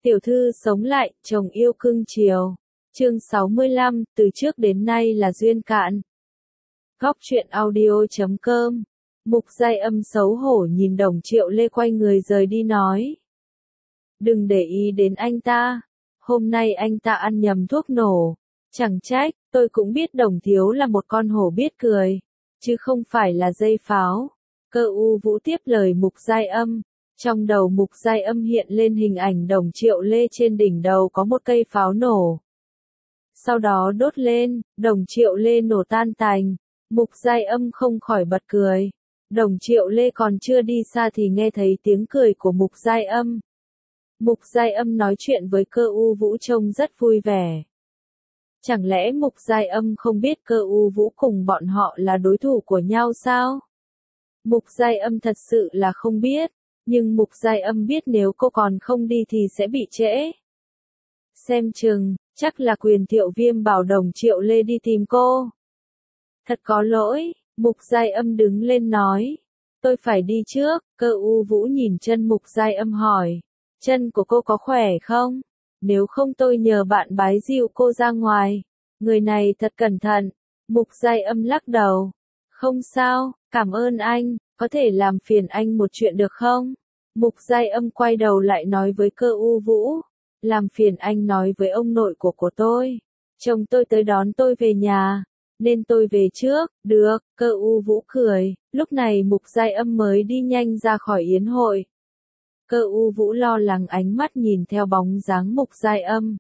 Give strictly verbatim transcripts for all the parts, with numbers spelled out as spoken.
Tiểu thư sống lại, chồng yêu cưng chiều. Chương sáu mươi lăm, từ trước đến nay là duyên cạn. Góc truyện audio chấm com. Mục Giai Âm xấu hổ nhìn Đồng Triệu Lê quay người rời đi nói. Đừng để ý đến anh ta. Hôm nay anh ta ăn nhầm thuốc nổ. Chẳng trách, tôi cũng biết Đồng Thiếu là một con hổ biết cười. Chứ không phải là dây pháo. Cơ U Vũ tiếp lời Mục Giai Âm. Trong đầu Mục Giai Âm hiện lên hình ảnh Đồng Triệu Lê trên đỉnh đầu có một cây pháo nổ. Sau đó đốt lên, Đồng Triệu Lê nổ tan tành. Mục Giai Âm không khỏi bật cười. Đồng Triệu Lê còn chưa đi xa thì nghe thấy tiếng cười của Mục Giai Âm. Mục Giai Âm nói chuyện với Cơ U Vũ trông rất vui vẻ. Chẳng lẽ Mục Giai Âm không biết Cơ U Vũ cùng bọn họ là đối thủ của nhau sao? Mục Giai Âm thật sự là không biết. Nhưng Mục Giai Âm biết nếu cô còn không đi thì sẽ bị trễ. Xem chừng, chắc là Quyền Thiệu Viêm bảo Đồng Triệu Lê đi tìm cô. Thật có lỗi, Mục Giai Âm đứng lên nói. Tôi phải đi trước. Cơ U Vũ nhìn chân Mục Giai Âm hỏi. Chân của cô có khỏe không? Nếu không tôi nhờ bạn bái dịu cô ra ngoài. Người này thật cẩn thận. Mục Giai Âm lắc đầu. Không sao, cảm ơn anh. Có thể làm phiền anh một chuyện được không? Mục Giai Âm quay đầu lại nói với Cơ U Vũ. Làm phiền anh nói với ông nội của của tôi. Chồng tôi tới đón tôi về nhà. Nên tôi về trước. Được, Cơ U Vũ cười. Lúc này Mục Giai Âm mới đi nhanh ra khỏi yến hội. Cơ U Vũ lo lắng ánh mắt nhìn theo bóng dáng Mục Giai Âm.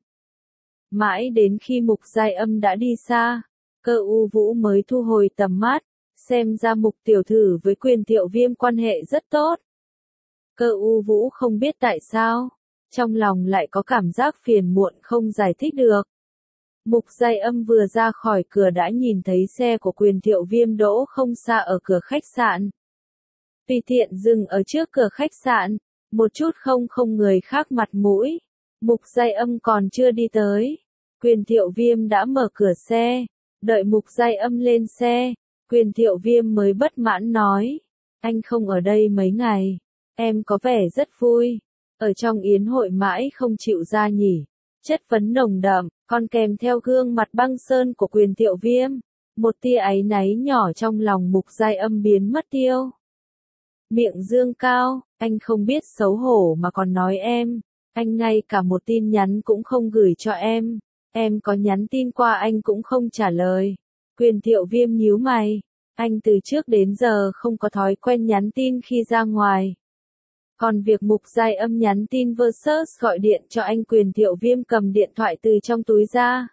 Mãi đến khi Mục Giai Âm đã đi xa, Cơ U Vũ mới thu hồi tầm mắt. Xem ra Mục tiểu thư với Quyền Thiệu Viêm quan hệ rất tốt. Cơ U Vũ không biết tại sao, trong lòng lại có cảm giác phiền muộn không giải thích được. Mục Giai Âm vừa ra khỏi cửa đã nhìn thấy xe của Quyền Thiệu Viêm đỗ không xa ở cửa khách sạn. Tùy tiện dừng ở trước cửa khách sạn, một chút không không người khác mặt mũi. Mục Giai Âm còn chưa đi tới, Quyền Thiệu Viêm đã mở cửa xe. Đợi Mục Giai Âm lên xe, Quyền Thiệu Viêm mới bất mãn nói. Anh không ở đây mấy ngày. Em có vẻ rất vui. Ở trong yến hội mãi không chịu ra nhỉ. Chất vấn nồng đậm, còn kèm theo gương mặt băng sơn của Quyền Thiệu Viêm. Một tia áy náy nhỏ trong lòng Mục Giai Âm biến mất tiêu. Miệng dương cao, anh không biết xấu hổ mà còn nói em. Anh ngay cả một tin nhắn cũng không gửi cho em. Em có nhắn tin qua anh cũng không trả lời. Quyền Thiệu Viêm nhíu mày. Anh từ trước đến giờ không có thói quen nhắn tin khi ra ngoài. Còn việc Mục Giai Âm nhắn tin versus gọi điện cho anh, Quyền Thiệu Viêm cầm điện thoại từ trong túi ra.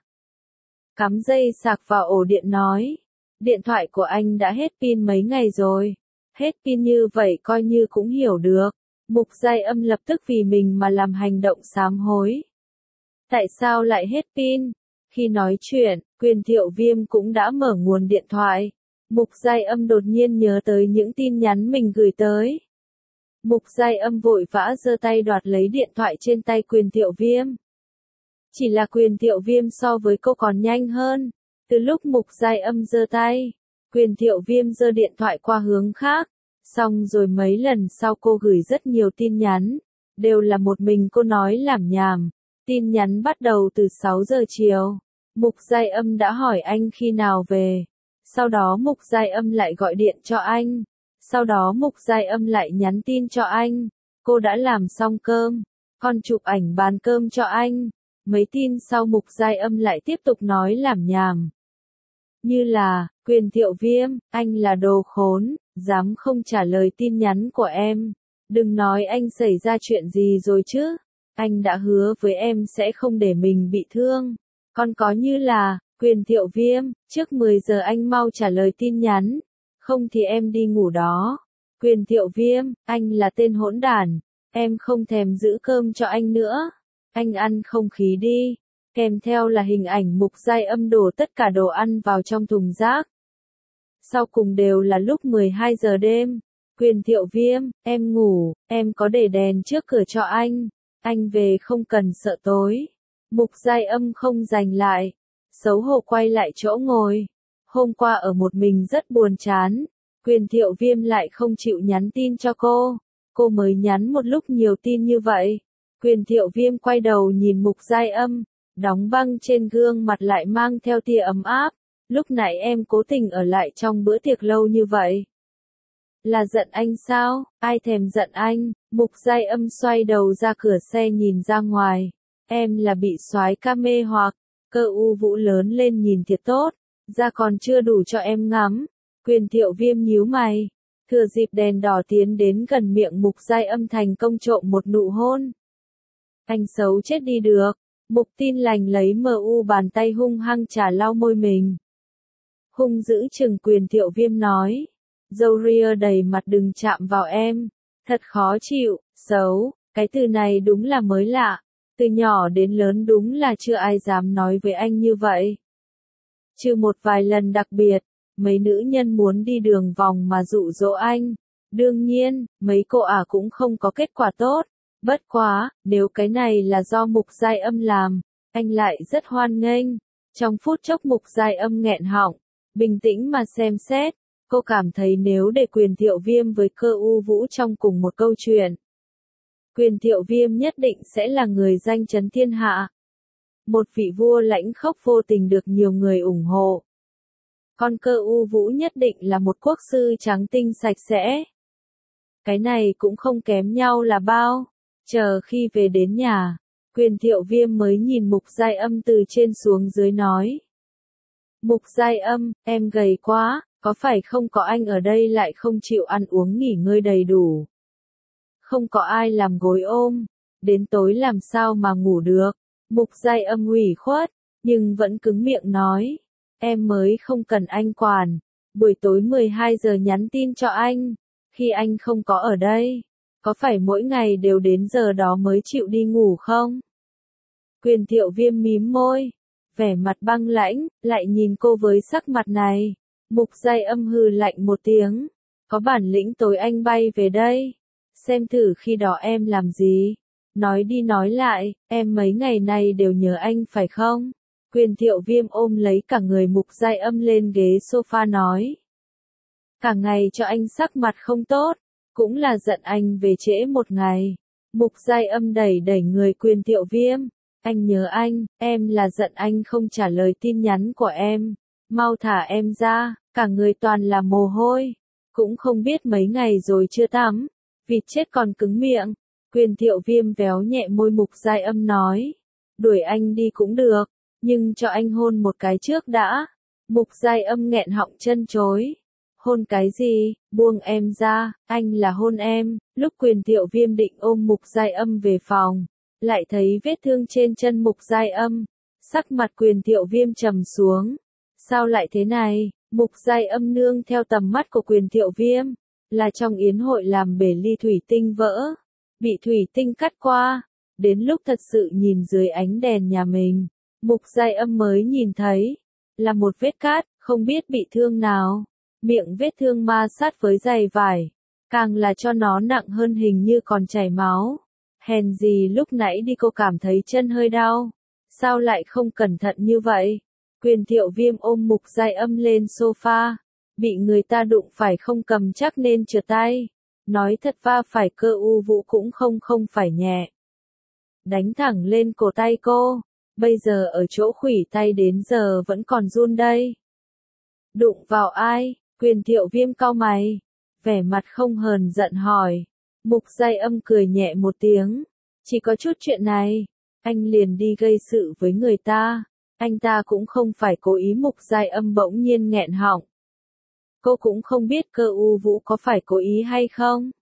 Cắm dây sạc vào ổ điện nói. Điện thoại của anh đã hết pin mấy ngày rồi. Hết pin như vậy coi như cũng hiểu được. Mục Giai Âm lập tức vì mình mà làm hành động sám hối. Tại sao lại hết pin? Khi nói chuyện, Quyền Thiệu Viêm cũng đã mở nguồn điện thoại. Mục Giai Âm đột nhiên nhớ tới những tin nhắn mình gửi tới. Mục Giai Âm vội vã giơ tay đoạt lấy điện thoại trên tay Quyền Thiệu Viêm. Chỉ là Quyền Thiệu Viêm so với cô còn nhanh hơn. Từ lúc Mục Giai Âm giơ tay, Quyền Thiệu Viêm giơ điện thoại qua hướng khác. Xong rồi mấy lần sau cô gửi rất nhiều tin nhắn. Đều là một mình cô nói lảm nhảm. Tin nhắn bắt đầu từ sáu giờ chiều. Mục Giai Âm đã hỏi anh khi nào về. Sau đó Mục Giai Âm lại gọi điện cho anh. Sau đó Mục Giai Âm lại nhắn tin cho anh. Cô đã làm xong cơm. Còn chụp ảnh bàn cơm cho anh. Mấy tin sau Mục Giai Âm lại tiếp tục nói lảm nhảm. Như là, Quyền Thiệu Viêm, anh là đồ khốn, dám không trả lời tin nhắn của em. Đừng nói anh xảy ra chuyện gì rồi chứ. Anh đã hứa với em sẽ không để mình bị thương. Còn có như là, Quyền Thiệu Viêm, trước mười giờ anh mau trả lời tin nhắn. Không thì em đi ngủ đó. Quyền Thiệu Viêm, anh là tên hỗn đản. Em không thèm giữ cơm cho anh nữa. Anh ăn không khí đi. Kèm theo là hình ảnh Mục Giai Âm đổ tất cả đồ ăn vào trong thùng rác. Sau cùng đều là lúc mười hai giờ đêm. Quyền Thiệu Viêm, em ngủ, em có để đèn trước cửa cho anh. Anh về không cần sợ tối. Mục Giai Âm không giành lại. Xấu hổ quay lại chỗ ngồi. Hôm qua ở một mình rất buồn chán. Quyền Thiệu Viêm lại không chịu nhắn tin cho cô. Cô mới nhắn một lúc nhiều tin như vậy. Quyền Thiệu Viêm quay đầu nhìn Mục Giai Âm, đóng băng trên gương mặt lại mang theo tia ấm áp. Lúc nãy em cố tình ở lại trong bữa tiệc lâu như vậy. Là giận anh sao? Ai thèm giận anh? Mục Giai Âm xoay đầu ra cửa xe nhìn ra ngoài. Em là bị soái ca mê hoặc. Cơ U Vũ lớn lên nhìn thiệt tốt. Da còn chưa đủ cho em ngắm. Quyền Thiệu Viêm nhíu mày. Thừa dịp đèn đỏ tiến đến gần miệng Mục Giai Âm thành công trộm một nụ hôn. Anh xấu chết đi được. Mục Tin Lành lấy mờ u bàn tay hung hăng chà lau môi mình. Hung dữ chừng Quyền Thiệu Viêm nói. Dâu ria đầy mặt đừng chạm vào em. Thật khó chịu, xấu, cái từ này đúng là mới lạ. Từ nhỏ đến lớn đúng là chưa ai dám nói với anh như vậy. Trừ một vài lần đặc biệt, mấy nữ nhân muốn đi đường vòng mà dụ dỗ anh. Đương nhiên, mấy cô ả cũng không có kết quả tốt. Bất quá, nếu cái này là do Mục Giai Âm làm, anh lại rất hoan nghênh. Trong phút chốc Mục Giai Âm nghẹn họng, bình tĩnh mà xem xét, cô cảm thấy nếu để Quyền Thiệu Viêm với Cơ U Vũ trong cùng một câu chuyện, Quyền Thiệu Viêm nhất định sẽ là người danh chấn thiên hạ. Một vị vua lãnh khốc vô tình được nhiều người ủng hộ. Còn Cơ U Vũ nhất định là một quốc sư trắng tinh sạch sẽ. Cái này cũng không kém nhau là bao. Chờ khi về đến nhà, Quyền Thiệu Viêm mới nhìn Mục Giai Âm từ trên xuống dưới nói. Mục Giai Âm, em gầy quá, có phải không có anh ở đây lại không chịu ăn uống nghỉ ngơi đầy đủ? Không có ai làm gối ôm, đến tối làm sao mà ngủ được? Mục Giai Âm ủy khuất, nhưng vẫn cứng miệng nói. Em mới không cần anh quản, buổi tối mười hai giờ nhắn tin cho anh, khi anh không có ở đây. Có phải mỗi ngày đều đến giờ đó mới chịu đi ngủ không? Quyền Thiệu Viêm mím môi, vẻ mặt băng lãnh, lại nhìn cô với sắc mặt này. Mục Giai Âm hừ lạnh một tiếng. Có bản lĩnh tối anh bay về đây. Xem thử khi đó em làm gì. Nói đi nói lại, em mấy ngày này đều nhớ anh phải không? Quyền Thiệu Viêm ôm lấy cả người Mục Giai Âm lên ghế sofa nói. Cả ngày cho anh sắc mặt không tốt. Cũng là giận anh về trễ một ngày. Mục Giai Âm đẩy đẩy người Quyền Thiệu Viêm. Anh nhớ anh, em là giận anh không trả lời tin nhắn của em. Mau thả em ra, cả người toàn là mồ hôi. Cũng không biết mấy ngày rồi chưa tắm. Vịt chết còn cứng miệng. Quyền Thiệu Viêm véo nhẹ môi Mục Giai Âm nói. Đuổi anh đi cũng được, nhưng cho anh hôn một cái trước đã. Mục Giai Âm nghẹn họng chân chối. Hôn cái gì, buông em ra, anh là hôn em. Lúc Quyền Thiệu Viêm định ôm Mục Giai Âm về phòng, lại thấy vết thương trên chân Mục Giai Âm. Sắc mặt Quyền Thiệu Viêm trầm xuống. Sao lại thế này? Mục Giai Âm nương theo tầm mắt của Quyền Thiệu Viêm, là trong yến hội làm bể ly thủy tinh vỡ, bị thủy tinh cắt qua. Đến lúc thật sự nhìn dưới ánh đèn nhà mình, Mục Giai Âm mới nhìn thấy, là một vết cát, không biết bị thương nào. Miệng vết thương ma sát với giày vải, càng là cho nó nặng hơn, hình như còn chảy máu. Hèn gì lúc nãy đi cô cảm thấy chân hơi đau. Sao lại không cẩn thận như vậy? Quyền Thiệu Viêm ôm Mục Giai Âm lên sofa. Bị người ta đụng phải không cầm chắc nên trượt tay. Nói thật va phải Cơ U Vũ cũng không không phải nhẹ. Đánh thẳng lên cổ tay cô. Bây giờ ở chỗ khuỷu tay đến giờ vẫn còn run đây. Đụng vào ai? Quyền Thiệu Viêm cau mày. Vẻ mặt không hờn giận hỏi. Mục Giai Âm cười nhẹ một tiếng. Chỉ có chút chuyện này. Anh liền đi gây sự với người ta. Anh ta cũng không phải cố ý. Mục Giai Âm bỗng nhiên nghẹn họng. Cô cũng không biết Cơ U Vũ có phải cố ý hay không.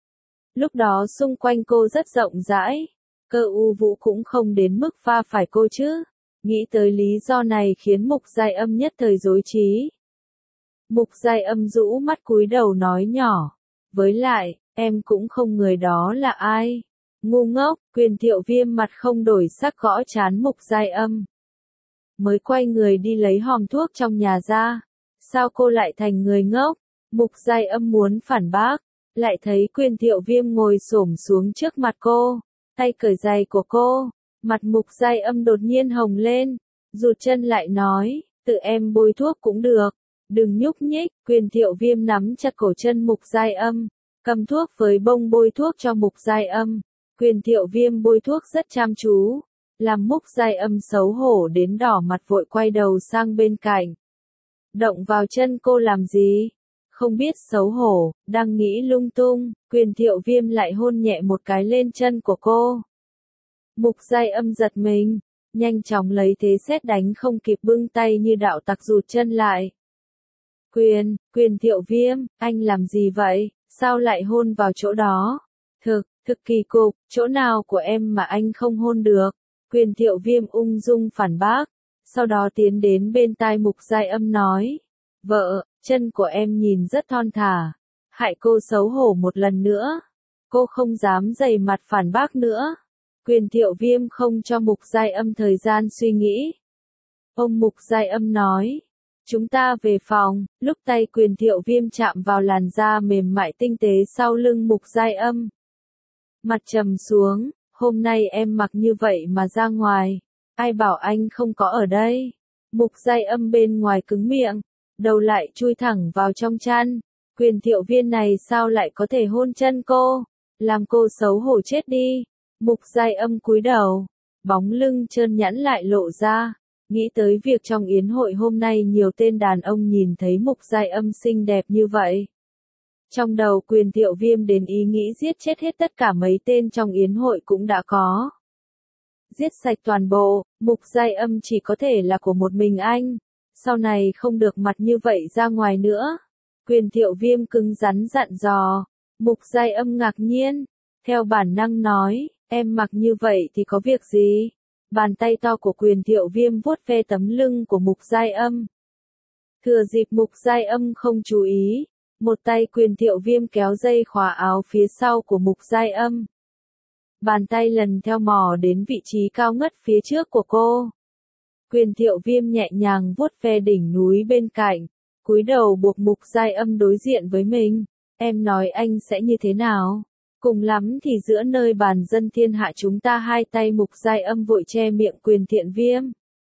Lúc đó xung quanh cô rất rộng rãi. Cơ U Vũ cũng không đến mức va phải cô chứ. Nghĩ tới lý do này khiến Mục Giai Âm nhất thời rối trí. Mục Giai Âm rũ mắt cúi đầu nói nhỏ. Với lại, em cũng không người đó là ai. Ngu ngốc. Quyền Thiệu Viêm mặt không đổi sắc gõ trán Mục Giai Âm. Mới quay người đi lấy hòm thuốc trong nhà ra. Sao cô lại thành người ngốc? Mục Giai Âm muốn phản bác. Lại thấy Quyền Thiệu Viêm ngồi xổm xuống trước mặt cô. Tay cởi giày của cô. Mặt Mục Giai Âm đột nhiên hồng lên. Rụt chân lại nói. Tự em bôi thuốc cũng được. Đừng nhúc nhích. Quyền Thiệu Viêm nắm chặt cổ chân Mục Giai Âm. Cầm thuốc với bông bôi thuốc cho Mục Giai Âm. Quyền Thiệu Viêm bôi thuốc rất chăm chú, làm Mục Giai Âm xấu hổ đến đỏ mặt vội quay đầu sang bên cạnh. Động vào chân cô làm gì? Không biết xấu hổ, đang nghĩ lung tung, Quyền Thiệu Viêm lại hôn nhẹ một cái lên chân của cô. Mục Giai Âm giật mình, nhanh chóng lấy thế sét đánh không kịp bưng tay như đạo tặc rụt chân lại. Quyền, Quyền Thiệu Viêm, anh làm gì vậy, sao lại hôn vào chỗ đó? Thực, thực kỳ cục, chỗ nào của em mà anh không hôn được? Quyền Thiệu Viêm ung dung phản bác, sau đó tiến đến bên tai Mục Giai Âm nói. Vợ, chân của em nhìn rất thon thả, hại cô xấu hổ một lần nữa. Cô không dám dày mặt phản bác nữa. Quyền Thiệu Viêm không cho Mục Giai Âm thời gian suy nghĩ. Ông Mục Giai Âm nói. Chúng ta về phòng, lúc tay Quyền Thiệu Viêm chạm vào làn da mềm mại tinh tế sau lưng Mục Giai Âm. Mặt trầm xuống, hôm nay em mặc như vậy mà ra ngoài, ai bảo anh không có ở đây. Mục Giai Âm bên ngoài cứng miệng, đầu lại chui thẳng vào trong chăn. Quyền Thiệu Viêm này sao lại có thể hôn chân cô, làm cô xấu hổ chết đi. Mục Giai Âm cúi đầu, bóng lưng trơn nhẵn lại lộ ra. Nghĩ tới việc trong yến hội hôm nay nhiều tên đàn ông nhìn thấy Mục Giai Âm xinh đẹp như vậy. Trong đầu Quyền Thiệu Viêm đến ý nghĩ giết chết hết tất cả mấy tên trong yến hội cũng đã có. Giết sạch toàn bộ, Mục Giai Âm chỉ có thể là của một mình anh. Sau này không được mặt như vậy ra ngoài nữa. Quyền Thiệu Viêm cứng rắn dặn dò. Mục Giai Âm ngạc nhiên, theo bản năng nói, em mặc như vậy thì có việc gì? Bàn tay to của Quyền Thiệu Viêm vuốt ve tấm lưng của Mục Giai Âm. Thừa dịp Mục Giai Âm không chú ý, một tay Quyền Thiệu Viêm kéo dây khóa áo phía sau của Mục Giai Âm. Bàn tay lần theo mò đến vị trí cao ngất phía trước của cô. Quyền Thiệu Viêm nhẹ nhàng vuốt ve đỉnh núi bên cạnh, cúi đầu buộc Mục Giai Âm đối diện với mình. Em nói anh sẽ như thế nào? Cùng lắm thì giữa nơi bàn dân thiên hạ chúng ta hai tay. Mục Giai Âm vội che miệng Quyền Thiệu Viêm.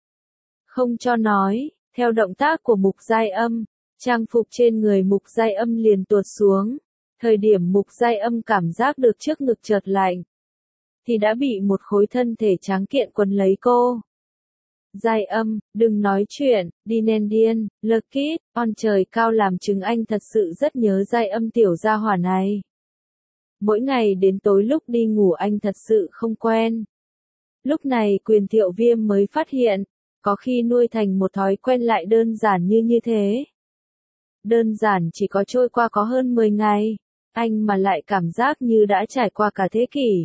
Không cho nói, theo động tác của Mục Giai Âm, trang phục trên người Mục Giai Âm liền tuột xuống. Thời điểm Mục Giai Âm cảm giác được trước ngực chợt lạnh, thì đã bị một khối thân thể tráng kiện quấn lấy cô. Giai Âm, đừng nói chuyện, đi nên điên, Lucky, on trời cao làm chứng anh thật sự rất nhớ Giai Âm tiểu gia hỏa này. Mỗi ngày đến tối lúc đi ngủ anh thật sự không quen. Lúc này Quyền Thiệu Viêm mới phát hiện, có khi nuôi thành một thói quen lại đơn giản như như thế. Đơn giản chỉ có trôi qua có hơn mười ngày, anh mà lại cảm giác như đã trải qua cả thế kỷ.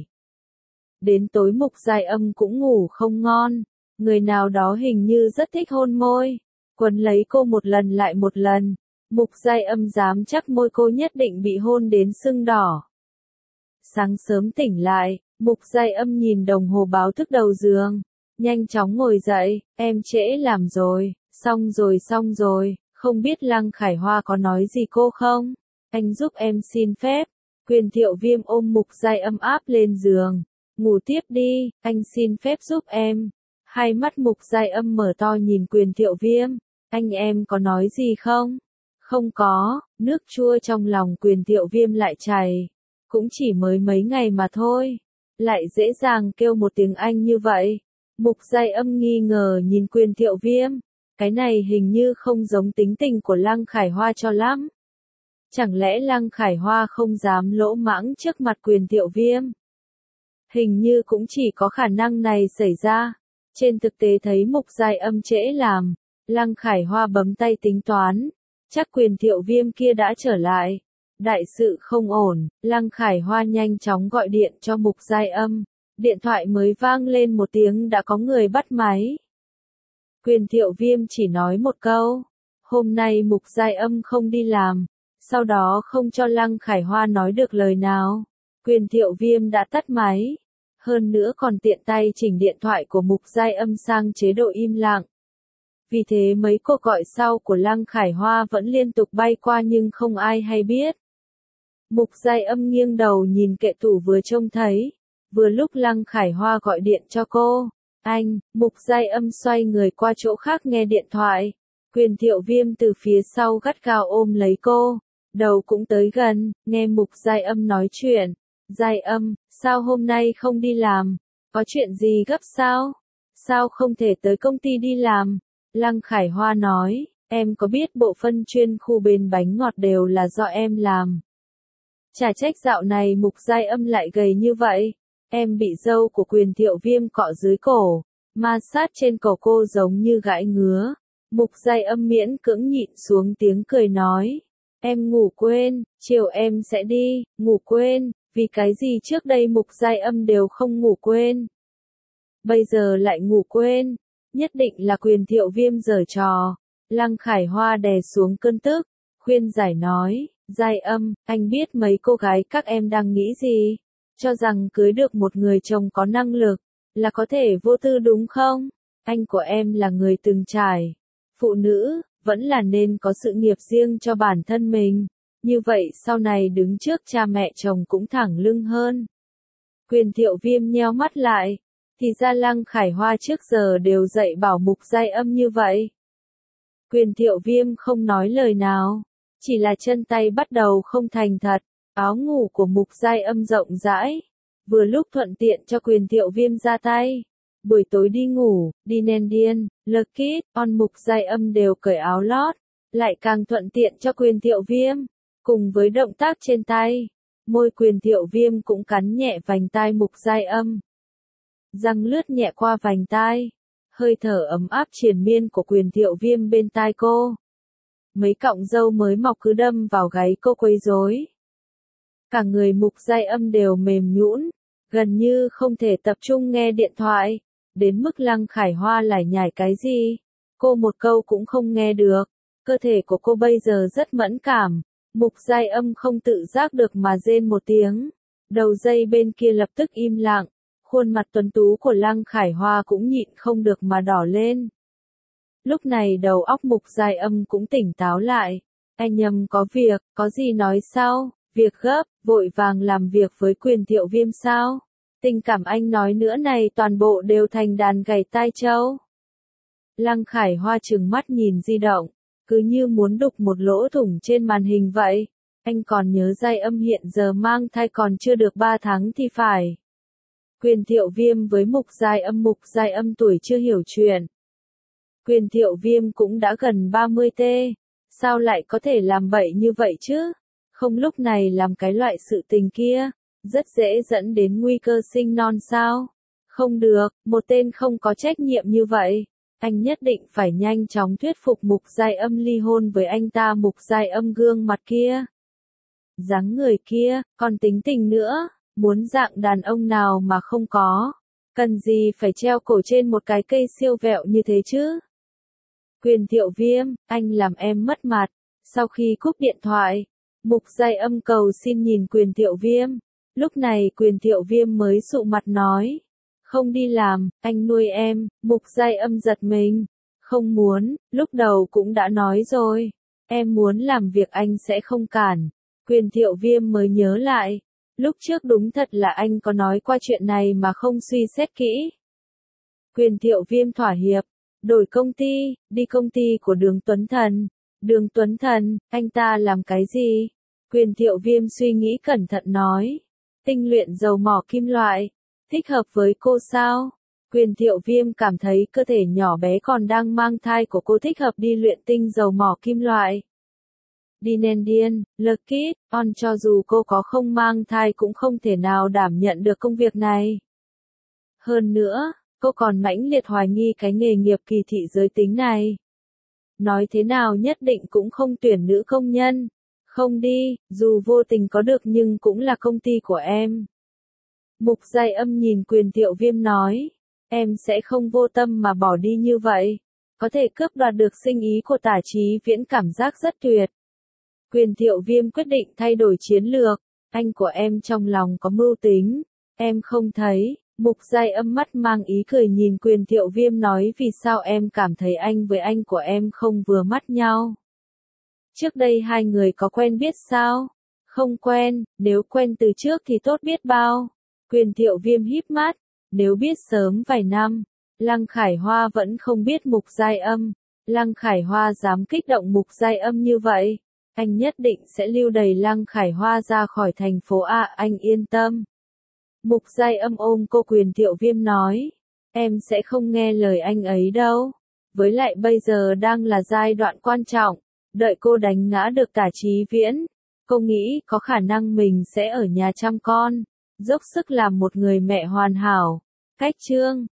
Đến tối Mục Giai Âm cũng ngủ không ngon, người nào đó hình như rất thích hôn môi, quấn lấy cô một lần lại một lần. Mục Giai Âm dám chắc môi cô nhất định bị hôn đến sưng đỏ. Sáng sớm tỉnh lại, Mục Giai Âm nhìn đồng hồ báo thức đầu giường, nhanh chóng ngồi dậy, em trễ làm rồi, xong rồi xong rồi, không biết Lăng Khải Hoa có nói gì cô không? Anh giúp em xin phép. Quyền Thiệu Viêm ôm Mục Giai Âm áp lên giường, ngủ tiếp đi, anh xin phép giúp em. Hai mắt Mục Giai Âm mở to nhìn Quyền Thiệu Viêm, anh em có nói gì không? Không có, nước chua trong lòng Quyền Thiệu Viêm lại chảy. Cũng chỉ mới mấy ngày mà thôi, lại dễ dàng kêu một tiếng anh như vậy. Mục Giai Âm nghi ngờ nhìn Quyền Thiệu Viêm, cái này hình như không giống tính tình của Lăng Khải Hoa cho lắm. Chẳng lẽ Lăng Khải Hoa không dám lỗ mãng trước mặt Quyền Thiệu Viêm? Hình như cũng chỉ có khả năng này xảy ra. Trên thực tế thấy Mục Giai Âm trễ làm, Lăng Khải Hoa bấm tay tính toán, chắc Quyền Thiệu Viêm kia đã trở lại. Đại sự không ổn, Lăng Khải Hoa nhanh chóng gọi điện cho Mục Giai Âm. Điện thoại mới vang lên một tiếng đã có người bắt máy. Quyền Thiệu Viêm chỉ nói một câu, hôm nay Mục Giai Âm không đi làm, sau đó không cho Lăng Khải Hoa nói được lời nào. Quyền Thiệu Viêm đã tắt máy, hơn nữa còn tiện tay chỉnh điện thoại của Mục Giai Âm sang chế độ im lặng. Vì thế mấy cuộc gọi sau của Lăng Khải Hoa vẫn liên tục bay qua nhưng không ai hay biết. Mục Giai Âm nghiêng đầu nhìn kệ tủ vừa trông thấy, vừa lúc Lăng Khải Hoa gọi điện cho cô. Anh, Mục Giai Âm xoay người qua chỗ khác nghe điện thoại. Quyền Thiệu Viêm từ phía sau gắt gao ôm lấy cô, đầu cũng tới gần, nghe Mục Giai Âm nói chuyện. Giai Âm, sao hôm nay không đi làm? Có chuyện gì gấp sao? Sao không thể tới công ty đi làm? Lăng Khải Hoa nói, em có biết bộ phân chuyên khu bên bánh ngọt đều là do em làm. Chả trách dạo này Mục Giai Âm lại gầy như vậy. Em bị dâu của Quyền Thiệu Viêm cọ dưới cổ, ma sát trên cổ cô giống như gãi ngứa. Mục Giai Âm miễn cưỡng nhịn xuống tiếng cười nói, em ngủ quên, chiều em sẽ đi, ngủ quên, vì cái gì trước đây Mục Giai Âm đều không ngủ quên. Bây giờ lại ngủ quên, nhất định là Quyền Thiệu Viêm giở trò. Lăng Khải Hoa đè xuống cơn tức, khuyên giải nói, Giai Âm, anh biết mấy cô gái các em đang nghĩ gì? Cho rằng cưới được một người chồng có năng lực, là có thể vô tư đúng không? Anh của em là người từng trải. Phụ nữ, vẫn là nên có sự nghiệp riêng cho bản thân mình. Như vậy sau này đứng trước cha mẹ chồng cũng thẳng lưng hơn. Quyền Thiệu Viêm nheo mắt lại. Thì ra Lăng Khải Hoa trước giờ đều dạy bảo Mục Giai Âm như vậy. Quyền Thiệu Viêm không nói lời nào. Chỉ là chân tay bắt đầu không thành thật. Áo ngủ của Mục Giai Âm rộng rãi. Vừa lúc thuận tiện cho Quyền Thiệu Viêm ra tay. Buổi tối đi ngủ, đi nền điên, Lucky, on Mục Giai Âm đều cởi áo lót. Lại càng thuận tiện cho Quyền Thiệu Viêm. Cùng với động tác trên tay, môi Quyền Thiệu Viêm cũng cắn nhẹ vành tai Mục Giai Âm. Răng lướt nhẹ qua vành tai. Hơi thở ấm áp triền miên của Quyền Thiệu Viêm bên tai cô. Mấy cọng râu mới mọc cứ đâm vào gáy cô quấy rối. Cả người Mục Giai Âm đều mềm nhũn, gần như không thể tập trung nghe điện thoại, đến mức Lăng Khải Hoa lải nhải cái gì, cô một câu cũng không nghe được. Cơ thể của cô bây giờ rất mẫn cảm. Mục Giai Âm không tự giác được mà rên một tiếng. Đầu dây bên kia lập tức im lặng. Khuôn mặt tuấn tú của Lăng Khải Hoa cũng nhịn không được mà đỏ lên. Lúc này đầu óc Mục Giai Âm cũng tỉnh táo lại. Anh nhầm có việc, có gì nói sao? Việc gấp, vội vàng làm việc với Quyền Thiệu Viêm sao? Tình cảm anh nói nữa này toàn bộ đều thành đàn gảy tai trâu. Lăng Khải Hoa trừng mắt nhìn di động, cứ như muốn đục một lỗ thủng trên màn hình vậy. Anh còn nhớ Giai Âm hiện giờ mang thai còn chưa được ba tháng thì phải. Quyền Thiệu Viêm với Mục Giai Âm Mục Giai Âm tuổi chưa hiểu chuyện. Quyền Thiệu Viêm cũng đã gần ba mươi tê, sao lại có thể làm bậy như vậy chứ? Không lúc này làm cái loại sự tình kia, rất dễ dẫn đến nguy cơ sinh non sao? Không được, một tên không có trách nhiệm như vậy. Anh nhất định phải nhanh chóng thuyết phục Mục Giai Âm ly hôn với anh ta. Mục Giai Âm gương mặt kia, dáng người kia, còn tính tình nữa, muốn dạng đàn ông nào mà không có. Cần gì phải treo cổ trên một cái cây siêu vẹo như thế chứ? Quyền Thiệu Viêm, anh làm em mất mặt. Sau khi cúp điện thoại, Mục Giai Âm cầu xin nhìn Quyền Thiệu Viêm. Lúc này Quyền Thiệu Viêm mới sụ mặt nói, không đi làm, anh nuôi em. Mục Giai Âm giật mình, không muốn, lúc đầu cũng đã nói rồi, em muốn làm việc anh sẽ không cản. Quyền Thiệu Viêm mới nhớ lại, lúc trước đúng thật là anh có nói qua chuyện này mà không suy xét kỹ. Quyền Thiệu Viêm thỏa hiệp, đổi công ty, đi công ty của Đường Tuấn Thần. Đường Tuấn Thần, anh ta làm cái gì? Quyền Thiệu Viêm suy nghĩ cẩn thận nói, tinh luyện dầu mỏ kim loại, thích hợp với cô sao? Quyền Thiệu Viêm cảm thấy cơ thể nhỏ bé còn đang mang thai của cô thích hợp đi luyện tinh dầu mỏ kim loại. Đi nên điên, Lucky, on cho dù cô có không mang thai cũng không thể nào đảm nhận được công việc này. Hơn nữa, cô còn mãnh liệt hoài nghi cái nghề nghiệp kỳ thị giới tính này. Nói thế nào nhất định cũng không tuyển nữ công nhân. Không đi, dù vô tình có được nhưng cũng là công ty của em. Mục Giai Âm nhìn Quyền Thiệu Viêm nói, em sẽ không vô tâm mà bỏ đi như vậy. Có thể cướp đoạt được sinh ý của Tả Chí Viễn cảm giác rất tuyệt. Quyền Thiệu Viêm quyết định thay đổi chiến lược, anh của em trong lòng có mưu tính, em không thấy. Mục Giai Âm mắt mang ý cười nhìn Quyền Thiệu Viêm nói vì sao em cảm thấy anh với anh của em không vừa mắt nhau. Trước đây hai người có quen biết sao? Không quen, nếu quen từ trước thì tốt biết bao. Quyền Thiệu Viêm híp mắt, nếu biết sớm vài năm, Lăng Khải Hoa vẫn không biết Mục Giai Âm. Lăng Khải Hoa dám kích động Mục Giai Âm như vậy, Anh nhất định sẽ lưu đày Lăng Khải Hoa ra khỏi thành phố A, anh yên tâm. Mục Giai Âm ôm cô quyền Thiệu Viêm nói, em sẽ không nghe lời anh ấy đâu. Với lại bây giờ đang là giai đoạn quan trọng, đợi cô đánh ngã được Tả Chí Viễn, cô nghĩ có khả năng mình sẽ ở nhà chăm con, dốc sức làm một người mẹ hoàn hảo. Cách chương